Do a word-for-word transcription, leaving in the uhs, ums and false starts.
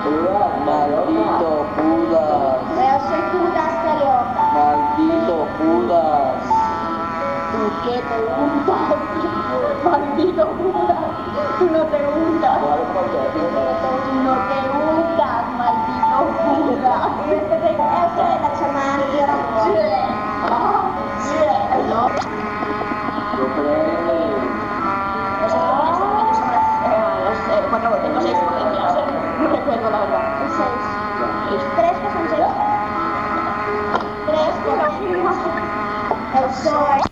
Maldito Judas. Yo soy Judas Carioca. Maldito Judas. ¿Tú qué te untas? Maldito Judas. Tú no te untas. Tú no te untas, maldito Judas. Y este te ese è la chamana di Ramon. No. Yo creo. Esos documentos sobre eh, los cuatro tengo seis potencias, no recuerdo la verdad. Seis. ¿Tres que son seis? Tres que son el sol.